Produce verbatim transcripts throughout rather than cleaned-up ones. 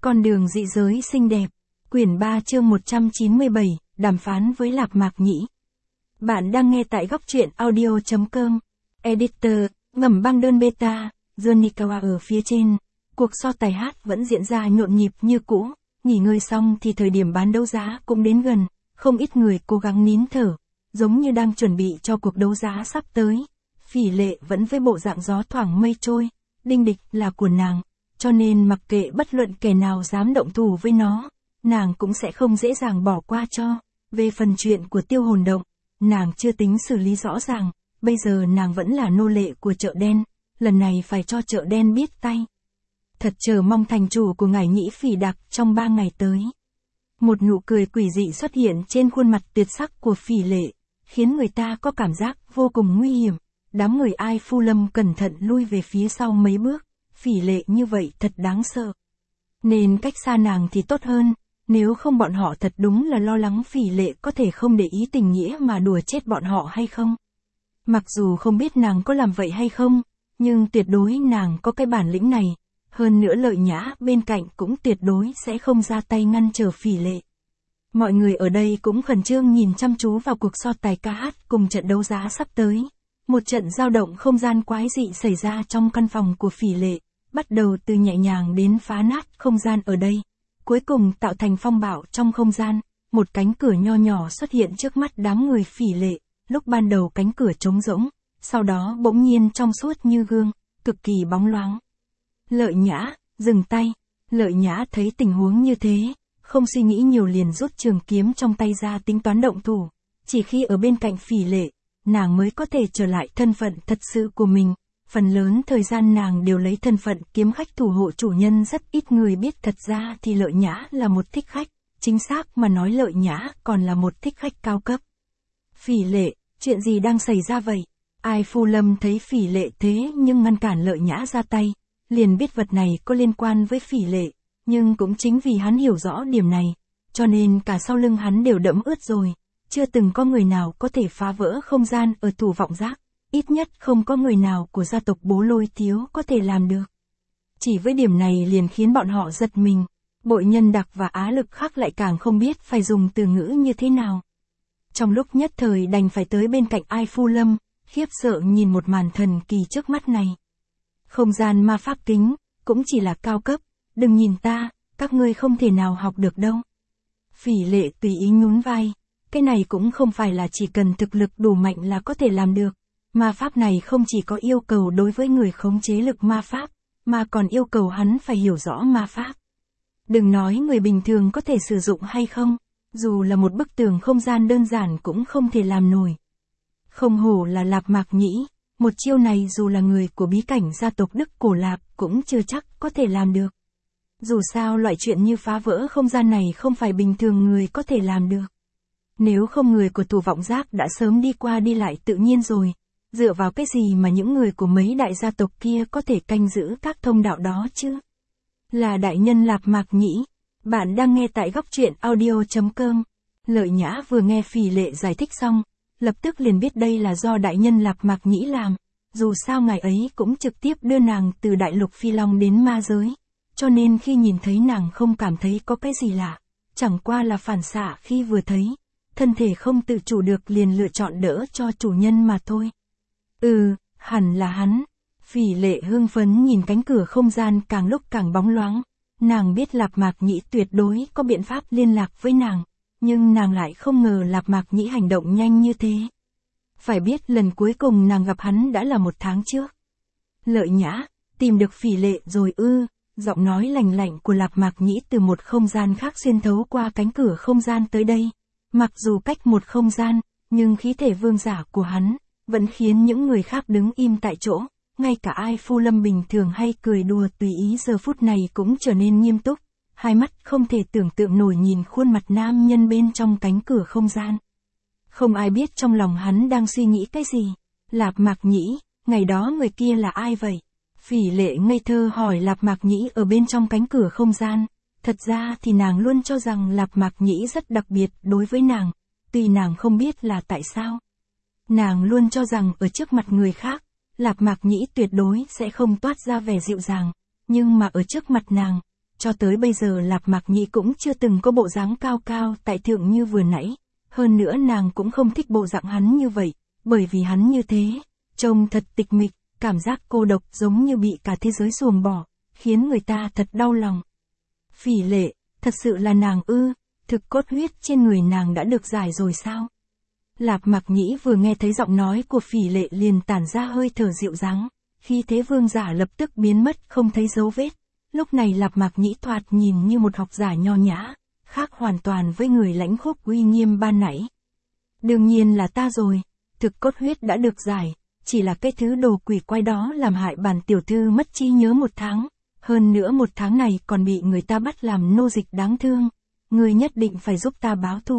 Con đường dị giới xinh đẹp. Quyển ba chương một trăm chín mươi bảy, đàm phán với Lạp Mạc Nhĩ. Bạn đang nghe tại góc truyện audio chấm com. Editor, ngầm băng đơn beta, Jonikawa ở phía trên. Cuộc so tài hát vẫn diễn ra nhộn nhịp như cũ. Nghỉ ngơi xong thì thời điểm bán đấu giá cũng đến gần. Không ít người cố gắng nín thở, giống như đang chuẩn bị cho cuộc đấu giá sắp tới. Phỉ Lệ vẫn với bộ dạng gió thoảng mây trôi. Đinh địch là của nàng, cho nên mặc kệ bất luận kẻ nào dám động thủ với nó, nàng cũng sẽ không dễ dàng bỏ qua cho. Về phần chuyện của Tiêu Hồn Động, nàng chưa tính xử lý rõ ràng, bây giờ nàng vẫn là nô lệ của chợ đen, lần này phải cho chợ đen biết tay. Thật chờ mong thành chủ của ngải Nhĩ Phỉ Đặc trong ba ngày tới. Một nụ cười quỷ dị xuất hiện trên khuôn mặt tuyệt sắc của Phỉ Lệ, khiến người ta có cảm giác vô cùng nguy hiểm. Đám người Ai Phu Lâm cẩn thận lui về phía sau mấy bước. Phỉ Lệ như vậy thật đáng sợ. Nên cách xa nàng thì tốt hơn, nếu không bọn họ thật đúng là lo lắng Phỉ Lệ có thể không để ý tình nghĩa mà đùa chết bọn họ hay không. Mặc dù không biết nàng có làm vậy hay không, nhưng tuyệt đối nàng có cái bản lĩnh này. Hơn nữa Lợi Nhã bên cạnh cũng tuyệt đối sẽ không ra tay ngăn trở Phỉ Lệ. Mọi người ở đây cũng khẩn trương nhìn chăm chú vào cuộc so tài ca hát cùng trận đấu giá sắp tới. Một trận dao động không gian quái dị xảy ra trong căn phòng của Phỉ Lệ, bắt đầu từ nhẹ nhàng đến phá nát không gian ở đây. Cuối cùng tạo thành phong bạo trong không gian, một cánh cửa nho nhỏ xuất hiện trước mắt đám người Phỉ Lệ. Lúc ban đầu cánh cửa trống rỗng, sau đó bỗng nhiên trong suốt như gương, cực kỳ bóng loáng. Lợi Nhã, dừng tay. Lợi Nhã thấy tình huống như thế, không suy nghĩ nhiều liền rút trường kiếm trong tay ra tính toán động thủ. Chỉ khi ở bên cạnh Phỉ Lệ, nàng mới có thể trở lại thân phận thật sự của mình. Phần lớn thời gian nàng đều lấy thân phận kiếm khách thủ hộ chủ nhân, rất ít người biết thật ra thì Lợi Nhã là một thích khách, chính xác mà nói Lợi Nhã còn là một thích khách cao cấp. Phỉ Lệ, chuyện gì đang xảy ra vậy? Ai Phu Lâm thấy Phỉ Lệ thế nhưng ngăn cản Lợi Nhã ra tay, liền biết vật này có liên quan với Phỉ Lệ, nhưng cũng chính vì hắn hiểu rõ điểm này, cho nên cả sau lưng hắn đều đẫm ướt rồi. Chưa từng có người nào có thể phá vỡ không gian ở Thủ Vọng Giác, ít nhất không có người nào của gia tộc Bố Lôi Thiếu có thể làm được. Chỉ với điểm này liền khiến bọn họ giật mình, Bội Nhân Đặc và Á Lực Khắc lại càng không biết phải dùng từ ngữ như thế nào. Trong lúc nhất thời đành phải tới bên cạnh Ai Phu Lâm, khiếp sợ nhìn một màn thần kỳ trước mắt này. Không gian ma pháp kính, cũng chỉ là cao cấp, đừng nhìn ta, các ngươi không thể nào học được đâu. Phỉ Lệ tùy ý nhún vai. Cái này cũng không phải là chỉ cần thực lực đủ mạnh là có thể làm được. Ma pháp này không chỉ có yêu cầu đối với người khống chế lực ma pháp, mà còn yêu cầu hắn phải hiểu rõ ma pháp. Đừng nói người bình thường có thể sử dụng hay không, dù là một bức tường không gian đơn giản cũng không thể làm nổi. Không hổ là Lạp Mạc Nhĩ, một chiêu này dù là người của bí cảnh gia tộc Đức Cổ Lạp cũng chưa chắc có thể làm được. Dù sao loại chuyện như phá vỡ không gian này không phải bình thường người có thể làm được. Nếu không người của Thủ Vọng Giác đã sớm đi qua đi lại tự nhiên rồi, dựa vào cái gì mà những người của mấy đại gia tộc kia có thể canh giữ các thông đạo đó chứ? Là đại nhân Lạp Mạc Nhĩ, bạn đang nghe tại góc truyện audio chấm com. Lợi Nhã vừa nghe Phỉ Lệ giải thích xong, lập tức liền biết đây là do đại nhân Lạp Mạc Nhĩ làm, dù sao ngài ấy cũng trực tiếp đưa nàng từ đại lục Phi Long đến ma giới, cho nên khi nhìn thấy nàng không cảm thấy có cái gì lạ, chẳng qua là phản xạ khi vừa thấy. Thân thể không tự chủ được liền lựa chọn đỡ cho chủ nhân mà thôi. Ừ, hẳn là hắn. Phỉ Lệ hưng phấn nhìn cánh cửa không gian càng lúc càng bóng loáng. Nàng biết Lạp Mạc Nhĩ tuyệt đối có biện pháp liên lạc với nàng, nhưng nàng lại không ngờ Lạp Mạc Nhĩ hành động nhanh như thế. Phải biết lần cuối cùng nàng gặp hắn đã là một tháng trước. Lợi Nhã, tìm được Phỉ Lệ rồi ư? Giọng nói lành lạnh của Lạp Mạc Nhĩ từ một không gian khác xuyên thấu qua cánh cửa không gian tới đây. Mặc dù cách một không gian, nhưng khí thể vương giả của hắn, vẫn khiến những người khác đứng im tại chỗ, ngay cả Ai Phu Lâm bình thường hay cười đùa tùy ý giờ phút này cũng trở nên nghiêm túc, hai mắt không thể tưởng tượng nổi nhìn khuôn mặt nam nhân bên trong cánh cửa không gian. Không ai biết trong lòng hắn đang suy nghĩ cái gì. Lạp Mạc Nhĩ, ngày đó người kia là ai vậy? Phỉ Lệ ngây thơ hỏi Lạp Mạc Nhĩ ở bên trong cánh cửa không gian. Thật ra thì nàng luôn cho rằng Lạp Mạc Nhĩ rất đặc biệt đối với nàng, tuy nàng không biết là tại sao. Nàng luôn cho rằng ở trước mặt người khác, Lạp Mạc Nhĩ tuyệt đối sẽ không toát ra vẻ dịu dàng, nhưng mà ở trước mặt nàng, cho tới bây giờ Lạp Mạc Nhĩ cũng chưa từng có bộ dáng cao cao tại thượng như vừa nãy, hơn nữa nàng cũng không thích bộ dạng hắn như vậy, bởi vì hắn như thế, trông thật tịch mịch, cảm giác cô độc giống như bị cả thế giới ruồng bỏ, khiến người ta thật đau lòng. Phỉ Lệ, thật sự là nàng ư, thực cốt huyết trên người nàng đã được giải rồi sao? Lạp Mạc Nhĩ vừa nghe thấy giọng nói của Phỉ Lệ liền tản ra hơi thở dịu dàng, khi thế vương giả lập tức biến mất không thấy dấu vết. Lúc này Lạp Mạc Nhĩ thoạt nhìn như một học giả nho nhã, khác hoàn toàn với người lãnh khốc uy nghiêm ban nãy. Đương nhiên là ta rồi, thực cốt huyết đã được giải, chỉ là cái thứ đồ quỷ quái đó làm hại bản tiểu thư mất trí nhớ một tháng, hơn nữa một tháng này còn bị người ta bắt làm nô dịch đáng thương, ngươi nhất định phải giúp ta báo thù.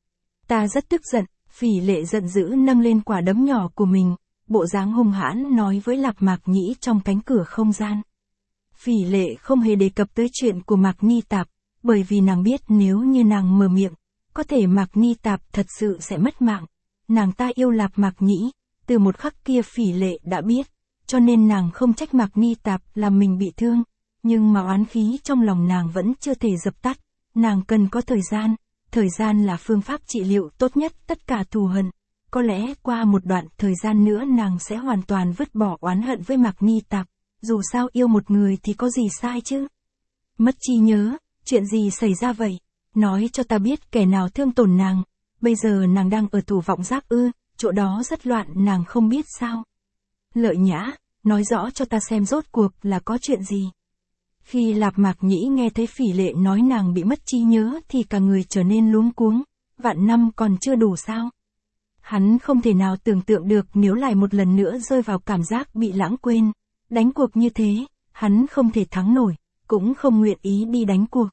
Ta rất tức giận, Phỉ Lệ giận dữ nâng lên quả đấm nhỏ của mình, bộ dáng hung hãn nói với Lạp Mạc Nhĩ trong cánh cửa không gian. Phỉ Lệ không hề đề cập tới chuyện của Mạc Ni Tạp, bởi vì nàng biết nếu như nàng mở miệng, có thể Mạc Ni Tạp thật sự sẽ mất mạng. Nàng ta yêu Lạp Mạc Nhĩ, từ một khắc kia Phỉ Lệ đã biết, cho nên nàng không trách Mạc Ni Tạp làm mình bị thương, nhưng mà oán khí trong lòng nàng vẫn chưa thể dập tắt, nàng cần có thời gian, thời gian là phương pháp trị liệu tốt nhất tất cả thù hận. Có lẽ qua một đoạn thời gian nữa nàng sẽ hoàn toàn vứt bỏ oán hận với Mạc Ni Tạp, dù sao yêu một người thì có gì sai chứ. Mất trí nhớ, chuyện gì xảy ra vậy? Nói cho ta biết kẻ nào thương tổn nàng, bây giờ nàng đang ở Thủ Vọng Giác ư, chỗ đó rất loạn nàng không biết sao. Lợi Nhã, nói rõ cho ta xem rốt cuộc là có chuyện gì. Khi Lạp Mạc Nhĩ nghe thấy Phỉ Lệ nói nàng bị mất trí nhớ thì cả người trở nên luống cuống, vạn năm còn chưa đủ sao? Hắn không thể nào tưởng tượng được nếu lại một lần nữa rơi vào cảm giác bị lãng quên. Đánh cuộc như thế, hắn không thể thắng nổi, cũng không nguyện ý đi đánh cuộc.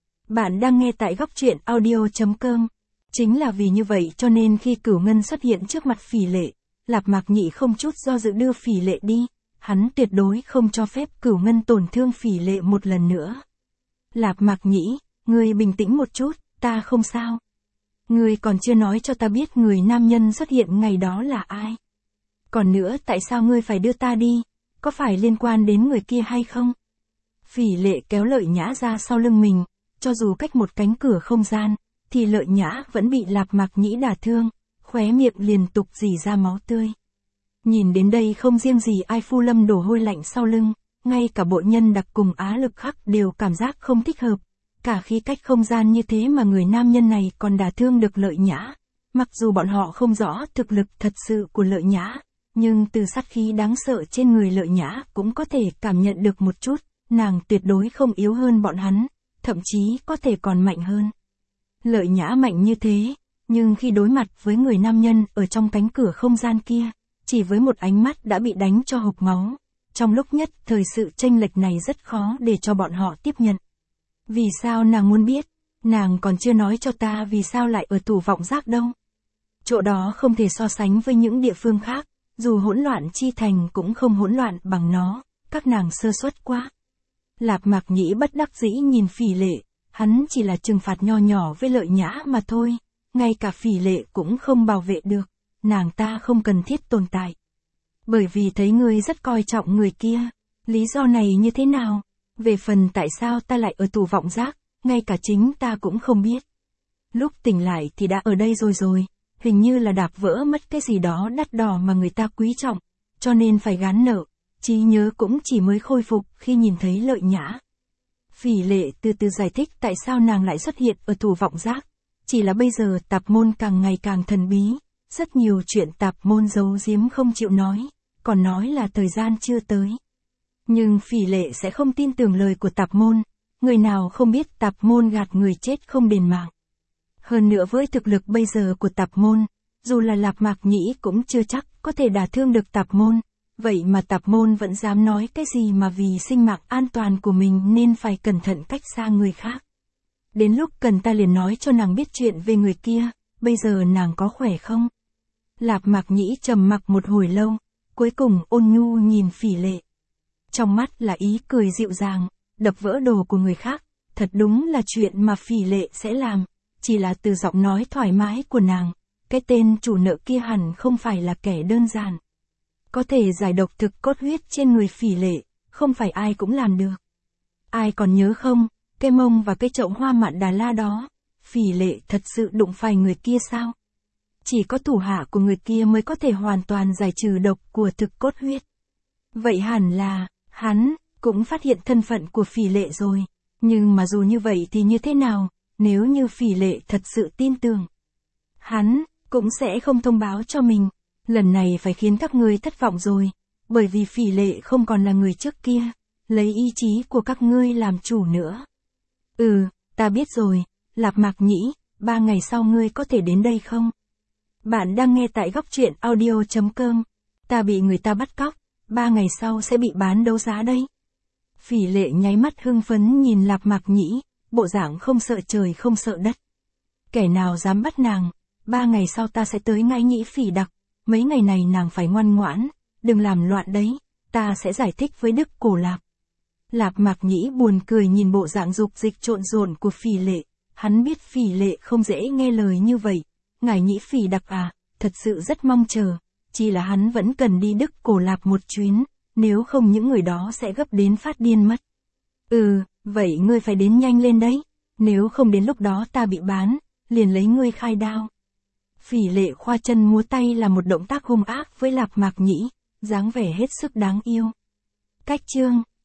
Bạn đang nghe tại góc truyện audio chấm com. Chính là vì như vậy cho nên khi Cửu Ngân xuất hiện trước mặt Phỉ Lệ, Lạp Mạc Nhĩ không chút do dự đưa Phỉ Lệ đi, hắn tuyệt đối không cho phép Cửu Ngân tổn thương Phỉ Lệ một lần nữa. Lạp Mạc Nhĩ, ngươi bình tĩnh một chút, ta không sao. Ngươi còn chưa nói cho ta biết người nam nhân xuất hiện ngày đó là ai. Còn nữa tại sao ngươi phải đưa ta đi, có phải liên quan đến người kia hay không? Phỉ Lệ kéo Lợi Nhã ra sau lưng mình, cho dù cách một cánh cửa không gian, thì Lợi Nhã vẫn bị Lạp Mạc Nhĩ đả thương, khóe miệng liên tục rỉ ra máu tươi. Nhìn đến đây không riêng gì Ai Phu Lâm đổ hôi lạnh sau lưng, ngay cả bộ nhân đặc cùng Á Lực Khắc đều cảm giác không thích hợp. Cả khi cách không gian như thế mà người nam nhân này còn đả thương được Lợi Nhã. Mặc dù bọn họ không rõ thực lực thật sự của Lợi Nhã, nhưng từ sát khí đáng sợ trên người Lợi Nhã cũng có thể cảm nhận được một chút, nàng tuyệt đối không yếu hơn bọn hắn, thậm chí có thể còn mạnh hơn. Lợi Nhã mạnh như thế, nhưng khi đối mặt với người nam nhân ở trong cánh cửa không gian kia, chỉ với một ánh mắt đã bị đánh cho hộc máu. Trong lúc nhất thời sự chênh lệch này rất khó để cho bọn họ tiếp nhận. Vì sao nàng muốn biết? Nàng còn chưa nói cho ta vì sao lại ở Thủ Vọng Giác đâu. Chỗ đó không thể so sánh với những địa phương khác, dù hỗn loạn chi thành cũng không hỗn loạn bằng nó, các nàng sơ suất quá. Lạp Mạc Nhĩ bất đắc dĩ nhìn Phỉ Lệ, hắn chỉ là trừng phạt nho nhỏ với Lợi Nhã mà thôi, ngay cả Phỉ Lệ cũng không bảo vệ được, nàng ta không cần thiết tồn tại. Bởi vì thấy ngươi rất coi trọng người kia, lý do này như thế nào? Về phần tại sao ta lại ở Thủ Vọng Giác, ngay cả chính ta cũng không biết. Lúc tỉnh lại thì đã ở đây rồi rồi, hình như là đạp vỡ mất cái gì đó đắt đỏ mà người ta quý trọng, cho nên phải gán nợ, trí nhớ cũng chỉ mới khôi phục khi nhìn thấy Lợi Nhã. Phỉ Lệ từ từ giải thích tại sao nàng lại xuất hiện ở Thủ Vọng Giác, chỉ là bây giờ tạp môn càng ngày càng thần bí, rất nhiều chuyện tạp môn giấu giếm không chịu nói, còn nói là thời gian chưa tới. Nhưng Phỉ Lệ sẽ không tin tưởng lời của tạp môn, người nào không biết tạp môn gạt người chết không đền mạng. Hơn nữa với thực lực bây giờ của tạp môn, dù là Lạp Mạc Nhĩ cũng chưa chắc có thể đả thương được tạp môn, vậy mà tạp môn vẫn dám nói cái gì mà vì sinh mạng an toàn của mình nên phải cẩn thận cách xa người khác. Đến lúc cần ta liền nói cho nàng biết chuyện về người kia, bây giờ nàng có khỏe không? Lạp Mạc Nhĩ trầm mặc một hồi lâu, cuối cùng ôn nhu nhìn Phỉ Lệ. Trong mắt là ý cười dịu dàng, đập vỡ đồ của người khác, thật đúng là chuyện mà Phỉ Lệ sẽ làm, chỉ là từ giọng nói thoải mái của nàng, cái tên chủ nợ kia hẳn không phải là kẻ đơn giản. Có thể giải độc thực cốt huyết trên người Phỉ Lệ, không phải ai cũng làm được. Ai còn nhớ không, cái mông và cái chậu hoa mạn Đà La đó, Phỉ Lệ thật sự đụng phải người kia sao? Chỉ có thủ hạ của người kia mới có thể hoàn toàn giải trừ độc của thực cốt huyết. Vậy hẳn là, hắn, cũng phát hiện thân phận của Phỉ Lệ rồi. Nhưng mà dù như vậy thì như thế nào, nếu như Phỉ Lệ thật sự tin tưởng, hắn, cũng sẽ không thông báo cho mình. Lần này phải khiến các ngươi thất vọng rồi, bởi vì Phỉ Lệ không còn là người trước kia, lấy ý chí của các ngươi làm chủ nữa. Ừ, ta biết rồi, Lạp Mạc Nhĩ, ba ngày sau ngươi có thể đến đây không? Bạn đang nghe tại góc truyện audio chấm com. Ta bị người ta bắt cóc, ba ngày sau sẽ bị bán đấu giá đấy. Phỉ Lệ nháy mắt hưng phấn nhìn Lạp Mạc Nhĩ, bộ dạng không sợ trời không sợ đất. Kẻ nào dám bắt nàng, ba ngày sau ta sẽ tới ngay Nhĩ Phỉ Đặc, mấy ngày này nàng phải ngoan ngoãn, đừng làm loạn đấy, ta sẽ giải thích với Đức Cổ Lạp. Lạp Mạc Nhĩ buồn cười nhìn bộ dạng dục dịch trộn rộn của Phỉ Lệ, hắn biết Phỉ Lệ không dễ nghe lời như vậy. Ngài Nhĩ Phỉ Đặc à, thật sự rất mong chờ, chỉ là hắn vẫn cần đi Đức Cổ Lạp một chuyến, nếu không những người đó sẽ gấp đến phát điên mất. Ừ, vậy ngươi phải đến nhanh lên đấy, nếu không đến lúc đó ta bị bán, liền lấy ngươi khai đao. Phỉ Lệ khoa chân múa tay là một động tác hung ác với Lạp Mạc Nhĩ, dáng vẻ hết sức đáng yêu. Cách chương